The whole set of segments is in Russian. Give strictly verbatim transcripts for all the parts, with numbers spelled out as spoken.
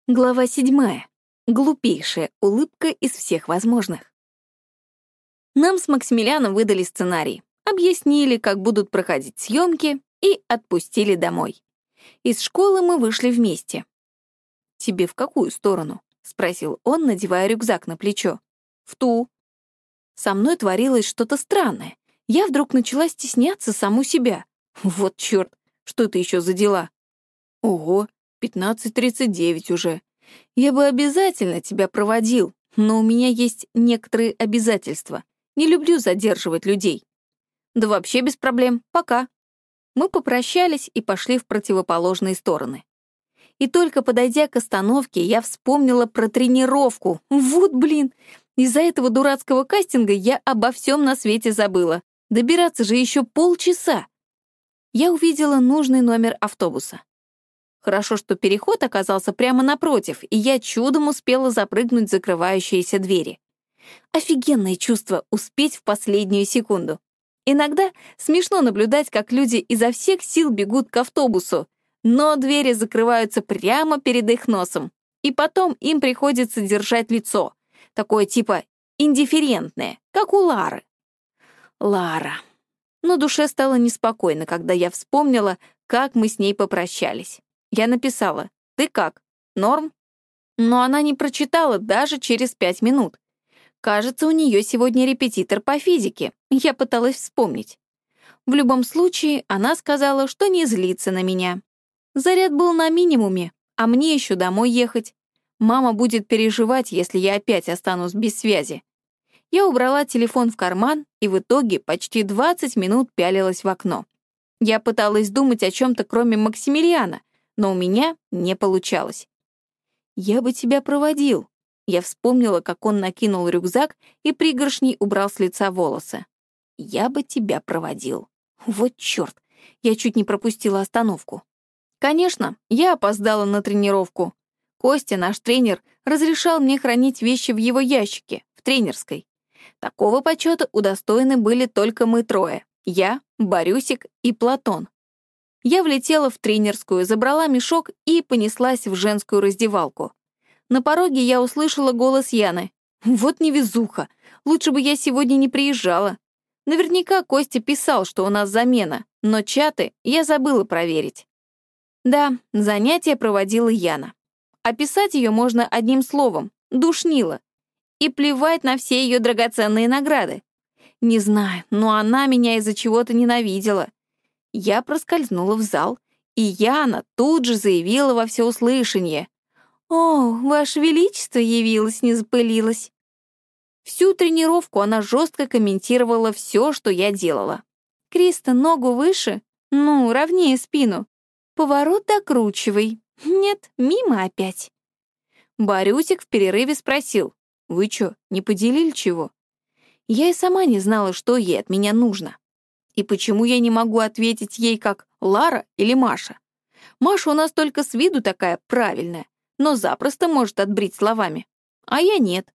Глава седьмая. Глупейшая улыбка из всех возможных. Нам с Максимилианом выдали сценарий, объяснили, как будут проходить съемки, и отпустили домой. Из школы мы вышли вместе. «Тебе в какую сторону?» — спросил он, надевая рюкзак на плечо. «В ту». Со мной творилось что-то странное. Я вдруг начала стесняться саму себя. Вот чёрт, что это еще за дела? Ого, пятнадцать тридцать девять уже. Я бы обязательно тебя проводил, но у меня есть некоторые обязательства. Не люблю задерживать людей. Да вообще без проблем, пока. Мы попрощались и пошли в противоположные стороны. И только подойдя к остановке, я вспомнила про тренировку. Вот блин, из-за этого дурацкого кастинга я обо всем на свете забыла. Добираться же еще полчаса. Я увидела нужный номер автобуса. Хорошо, что переход оказался прямо напротив, и я чудом успела запрыгнуть в закрывающиеся двери. Офигенное чувство успеть в последнюю секунду. Иногда смешно наблюдать, как люди изо всех сил бегут к автобусу, но двери закрываются прямо перед их носом, и потом им приходится держать лицо, такое типа индифферентное, как у Лары. Лара. Но душе стало неспокойно, когда я вспомнила, как мы с ней попрощались. Я написала: «Ты как? Норм?» Но она не прочитала даже через пять минут. Кажется, у нее сегодня репетитор по физике. Я пыталась вспомнить. В любом случае, она сказала, что не злится на меня. Заряд был на минимуме, а мне еще домой ехать. Мама будет переживать, если я опять останусь без связи. Я убрала телефон в карман и в итоге почти двадцать минут пялилась в окно. Я пыталась думать о чем-то, кроме Максимилиана, но у меня не получалось. «Я бы тебя проводил». Я вспомнила, как он накинул рюкзак и пригоршней убрал с лица волосы. «Я бы тебя проводил». Вот чёрт, я чуть не пропустила остановку. Конечно, я опоздала на тренировку. Костя, наш тренер, разрешал мне хранить вещи в его ящике, в тренерской. Такого почета удостоены были только мы трое. Я, Борюсик и Платон. Я влетела в тренерскую, забрала мешок и понеслась в женскую раздевалку. На пороге я услышала голос Яны. Вот невезуха, лучше бы я сегодня не приезжала. Наверняка Костя писал, что у нас замена, но чаты я забыла проверить. Да, занятие проводила Яна. Описать ее можно одним словом — душнила. И плевать на все ее драгоценные награды. Не знаю, но она меня из-за чего-то ненавидела. Я проскользнула в зал, и Яна тут же заявила во всеуслышание: «О, Ваше Величество явилось, не запылилась». Всю тренировку она жестко комментировала все, что я делала. «Криста, ногу выше? Ну, ровнее спину. Поворот докручивай. Нет, мимо опять». Борюсик в перерыве спросил: «Вы чё, не поделили чего?» Я и сама не знала, что ей от меня нужно. И почему я не могу ответить ей как Лара или Маша? Маша у нас только с виду такая правильная, но запросто может отбрить словами. А я нет.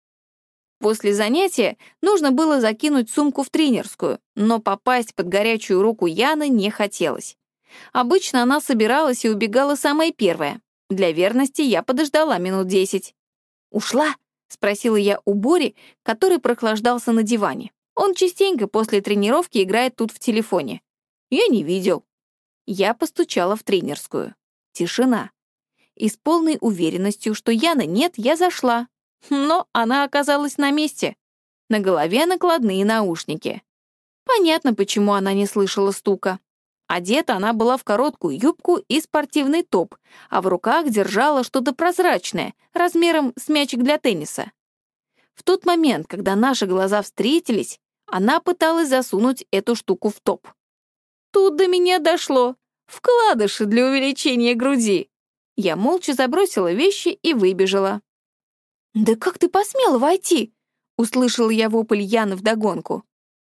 После занятия нужно было закинуть сумку в тренерскую, но попасть под горячую руку Яны не хотелось. Обычно она собиралась и убегала самая первая. Для верности я подождала минут десять. «Ушла?» — спросила я у Бори, который прохлаждался на диване. Он частенько после тренировки играет тут в телефоне. Я не видел. Я постучала в тренерскую. Тишина. И с полной уверенностью, что Яны нет, я зашла. Но она оказалась на месте. На голове накладные наушники. Понятно, почему она не слышала стука. Одета она была в короткую юбку и спортивный топ, а в руках держала что-то прозрачное, размером с мячик для тенниса. В тот момент, когда наши глаза встретились, она пыталась засунуть эту штуку в топ. Тут до меня дошло. Вкладыши для увеличения груди. Я молча забросила вещи и выбежала. «Да как ты посмела войти?» — услышала я вопль Яны вдогонку.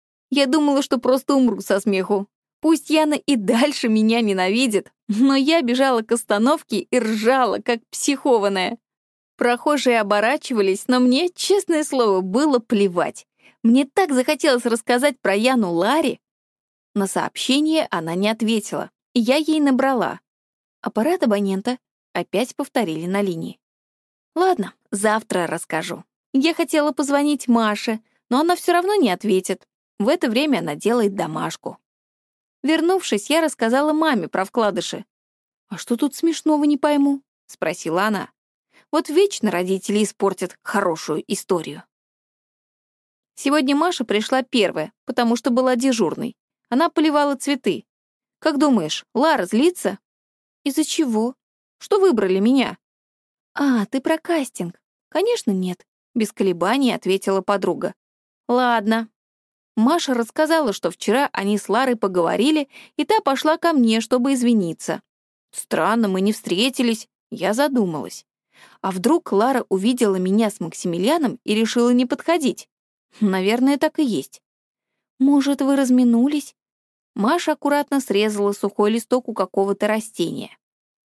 Я думала, что просто умру со смеху. Пусть Яна и дальше меня ненавидит, но я бежала к остановке и ржала, как психованная. Прохожие оборачивались, но мне, честное слово, было плевать. Мне так захотелось рассказать про Яну Ларе. На сообщение она не ответила, и я ей набрала. «Аппарат абонента», — опять повторили на линии. Ладно, завтра расскажу. Я хотела позвонить Маше, но она все равно не ответит. В это время она делает домашку. Вернувшись, я рассказала маме про вкладыши. «А что тут смешного, не пойму?» — спросила она. «Вот вечно родители испортят хорошую историю». Сегодня Маша пришла первая, потому что была дежурной. Она поливала цветы. Как думаешь, Лара злится? Из-за чего? Что выбрали меня? А, ты про кастинг. Конечно, нет. Без колебаний ответила подруга. Ладно. Маша рассказала, что вчера они с Ларой поговорили, и та пошла ко мне, чтобы извиниться. Странно, мы не встретились. Я задумалась. А вдруг Лара увидела меня с Максимилианом и решила не подходить? Наверное, так и есть. Может, вы разминулись? Маша аккуратно срезала сухой листок у какого-то растения.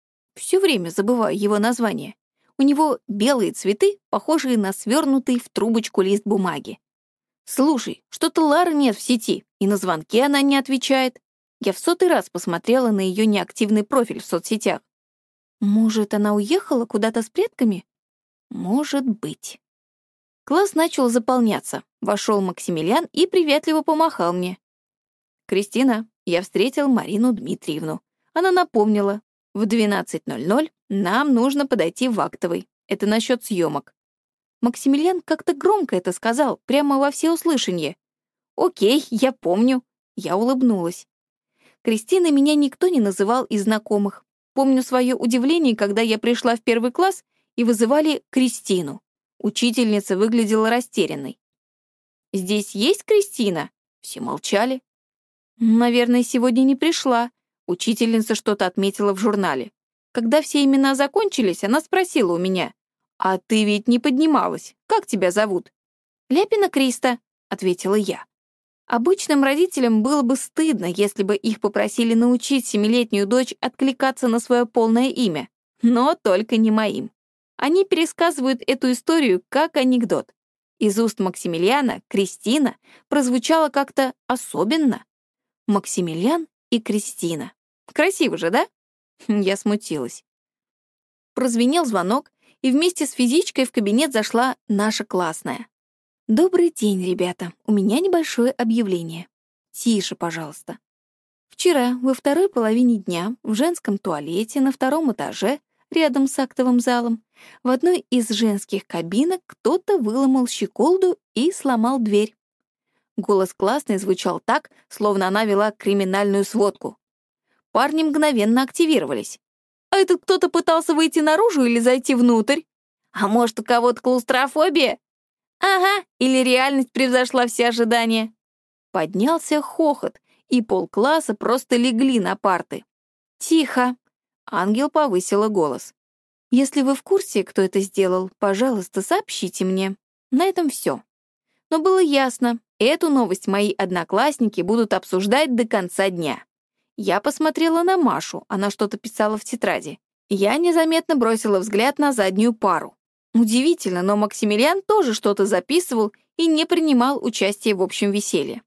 Все время забываю его название. У него белые цветы, похожие на свернутый в трубочку лист бумаги. Слушай, что-то Лары нет в сети, и на звонки она не отвечает. Я в сотый раз посмотрела на ее неактивный профиль в соцсетях. Может, она уехала куда-то с предками? Может быть. Класс начал заполняться. Вошел Максимилиан и приветливо помахал мне. «Кристина, я встретил Марину Дмитриевну. Она напомнила, в двенадцать ноль ноль нам нужно подойти в актовый. Это насчет съемок». Максимилиан как-то громко это сказал, прямо во всеуслышание. «Окей, я помню». Я улыбнулась. Кристиной меня никто не называл из знакомых. Помню свое удивление, когда я пришла в первый класс и вызывали Кристину. Учительница выглядела растерянной. «Здесь есть Кристина?» Все молчали. «Наверное, сегодня не пришла». Учительница что-то отметила в журнале. Когда все имена закончились, она спросила у меня: «А ты ведь не поднималась. Как тебя зовут?» «Ляпина Криста», — ответила я. Обычным родителям было бы стыдно, если бы их попросили научить семилетнюю дочь откликаться на свое полное имя. Но только не моим. Они пересказывают эту историю как анекдот. Из уст Максимилиана Кристина прозвучала как-то особенно. Максимилиан и Кристина. Красиво же, да? Я смутилась. Прозвенел звонок, и вместе с физичкой в кабинет зашла наша классная. «Добрый день, ребята. У меня небольшое объявление. Тише, пожалуйста. Вчера, во второй половине дня, в женском туалете на втором этаже, рядом с актовым залом, в одной из женских кабинок кто-то выломал щеколду и сломал дверь». Голос классной звучал так, словно она вела криминальную сводку. Парни мгновенно активировались. «А этот кто-то пытался выйти наружу или зайти внутрь? А может, у кого-то клаустрофобия? Ага, или реальность превзошла все ожидания?» Поднялся хохот, и полкласса просто легли на парты. «Тихо!» — ангел повысила голос. «Если вы в курсе, кто это сделал, пожалуйста, сообщите мне. На этом все». Но было ясно, эту новость мои одноклассники будут обсуждать до конца дня. Я посмотрела на Машу, она что-то писала в тетради. Я незаметно бросила взгляд на заднюю пару. Удивительно, но Максимилиан тоже что-то записывал и не принимал участия в общем веселье.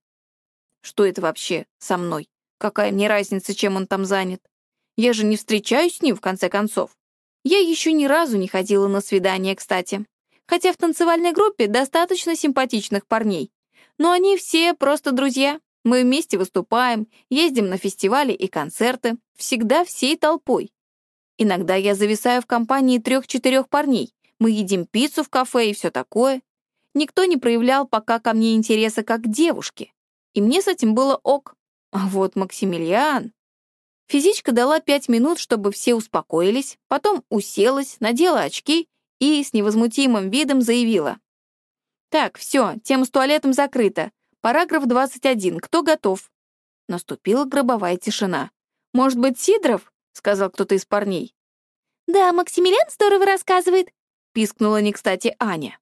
Что это вообще со мной? Какая мне разница, чем он там занят? Я же не встречаюсь с ним, в конце концов. Я еще ни разу не ходила на свидание, кстати. Хотя в танцевальной группе достаточно симпатичных парней. Но они все просто друзья. Мы вместе выступаем, ездим на фестивали и концерты, всегда всей толпой. Иногда я зависаю в компании трех-четырех парней. Мы едим пиццу в кафе и все такое. Никто не проявлял пока ко мне интереса как к девушке. И мне с этим было ок. А вот Максимилиан... Физичка дала пять минут, чтобы все успокоились, потом уселась, надела очки и с невозмутимым видом заявила. «Так, все, тема с туалетом закрыта. Параграф двадцать один. Кто готов?» Наступила гробовая тишина. «Может быть, Сидоров?» — сказал кто-то из парней. «Да, Максимилиан здорово рассказывает», — пискнула не кстати Аня.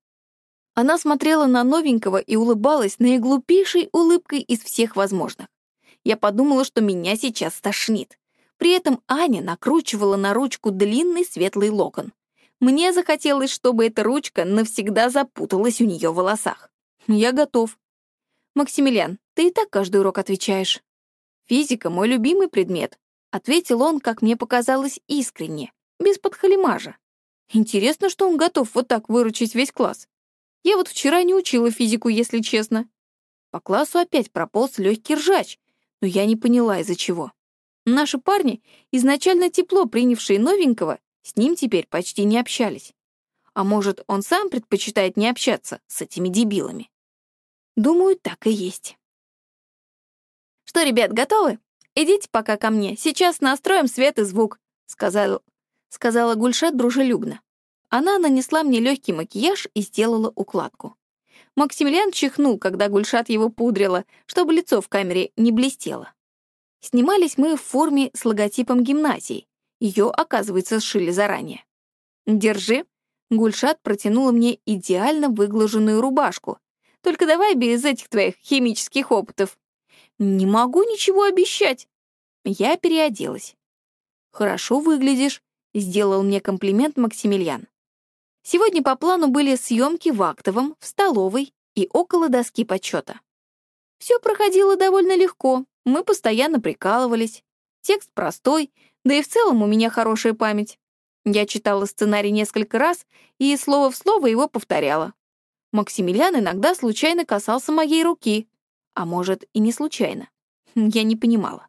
Она смотрела на новенького и улыбалась наиглупейшей улыбкой из всех возможных. Я подумала, что меня сейчас стошнит. При этом Аня накручивала на ручку длинный светлый локон. Мне захотелось, чтобы эта ручка навсегда запуталась у нее в волосах. Я готов. «Максимилиан, ты и так каждый урок отвечаешь». «Физика — мой любимый предмет», — ответил он, как мне показалось, искренне, без подхалимажа. Интересно, что он готов вот так выручить весь класс. Я вот вчера не учила физику, если честно. По классу опять прополз легкий ржач, но я не поняла, из-за чего. Наши парни, изначально тепло принявшие новенького, с ним теперь почти не общались. А может, он сам предпочитает не общаться с этими дебилами? Думаю, так и есть. «Что, ребят, готовы? Идите пока ко мне, сейчас настроим свет и звук», — сказал, сказала Гульшат дружелюбно. Она нанесла мне легкий макияж и сделала укладку. Максимилиан чихнул, когда Гульшат его пудрила, чтобы лицо в камере не блестело. Снимались мы в форме с логотипом гимназии. Ее, оказывается, сшили заранее. «Держи». Гульшат протянула мне идеально выглаженную рубашку. «Только давай без этих твоих химических опытов». «Не могу ничего обещать». Я переоделась. «Хорошо выглядишь», — сделал мне комплимент Максимилиан. Сегодня по плану были съемки в актовом, в столовой и около доски почета. Все проходило довольно легко, мы постоянно прикалывались. Текст простой, да и в целом у меня хорошая память. Я читала сценарий несколько раз и слово в слово его повторяла. Максимилиан иногда случайно касался моей руки, а может и не случайно. Я не понимала.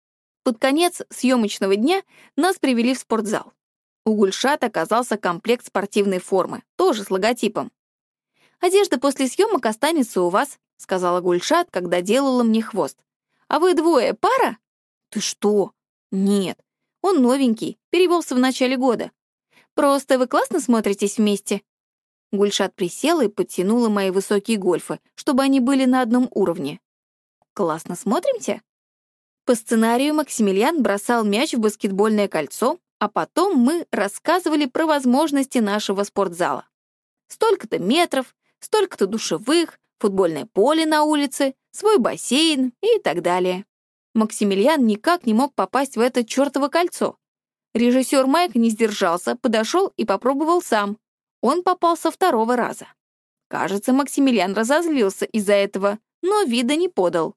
Под конец съемочного дня нас привели в спортзал. У Гульшат оказался комплект спортивной формы, тоже с логотипом. «Одежда после съемок останется у вас», — сказала Гульшат, когда делала мне хвост. «А вы двое пара?» «Ты что?» «Нет, он новенький, перевелся в начале года. Просто вы классно смотритесь вместе». Гульшат присела и подтянула мои высокие гольфы, чтобы они были на одном уровне. «Классно смотримся?» По сценарию Максимилиан бросал мяч в баскетбольное кольцо, а потом мы рассказывали про возможности нашего спортзала. Столько-то метров, столько-то душевых, футбольное поле на улице, свой бассейн и так далее. Максимилиан никак не мог попасть в это чёртово кольцо. Режиссер Майк не сдержался, подошел и попробовал сам. Он попал со второго раза. Кажется, Максимилиан разозлился из-за этого, но вида не подал.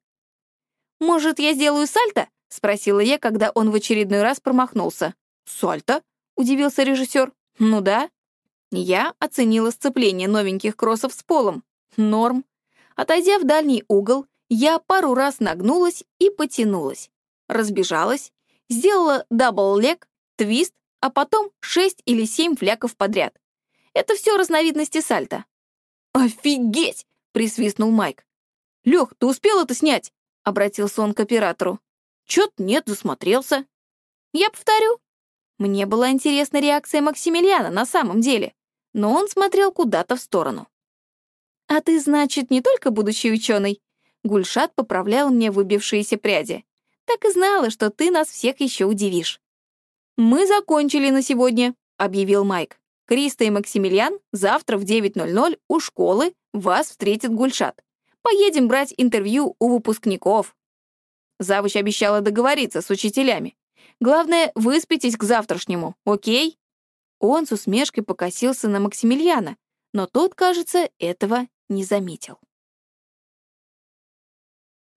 «Может, я сделаю сальто?» — спросила я, когда он в очередной раз промахнулся. «Сальто?» — удивился режиссер. «Ну да». Я оценила сцепление новеньких кроссов с полом. Норм. Отойдя в дальний угол, я пару раз нагнулась и потянулась. Разбежалась, сделала дабл-лег, твист, а потом шесть или семь фляков подряд. Это все разновидности сальто. «Офигеть!» — присвистнул Майк. «Лёх, ты успел это снять?» — обратился он к оператору. «Чё-то нет, засмотрелся». «Я повторю». Мне была интересна реакция Максимилиана на самом деле, но он смотрел куда-то в сторону. «А ты, значит, не только будущий ученый?» Гульшат поправляла мне выбившиеся пряди. «Так и знала, что ты нас всех еще удивишь». «Мы закончили на сегодня», — объявил Майк. «Криста и Максимилиан завтра в девять ноль ноль у школы вас встретит Гульшат. Поедем брать интервью у выпускников». Завуч обещала договориться с учителями. «Главное, выспитесь к завтрашнему, окей?» Он с усмешкой покосился на Максимилиана, но тот, кажется, этого не заметил.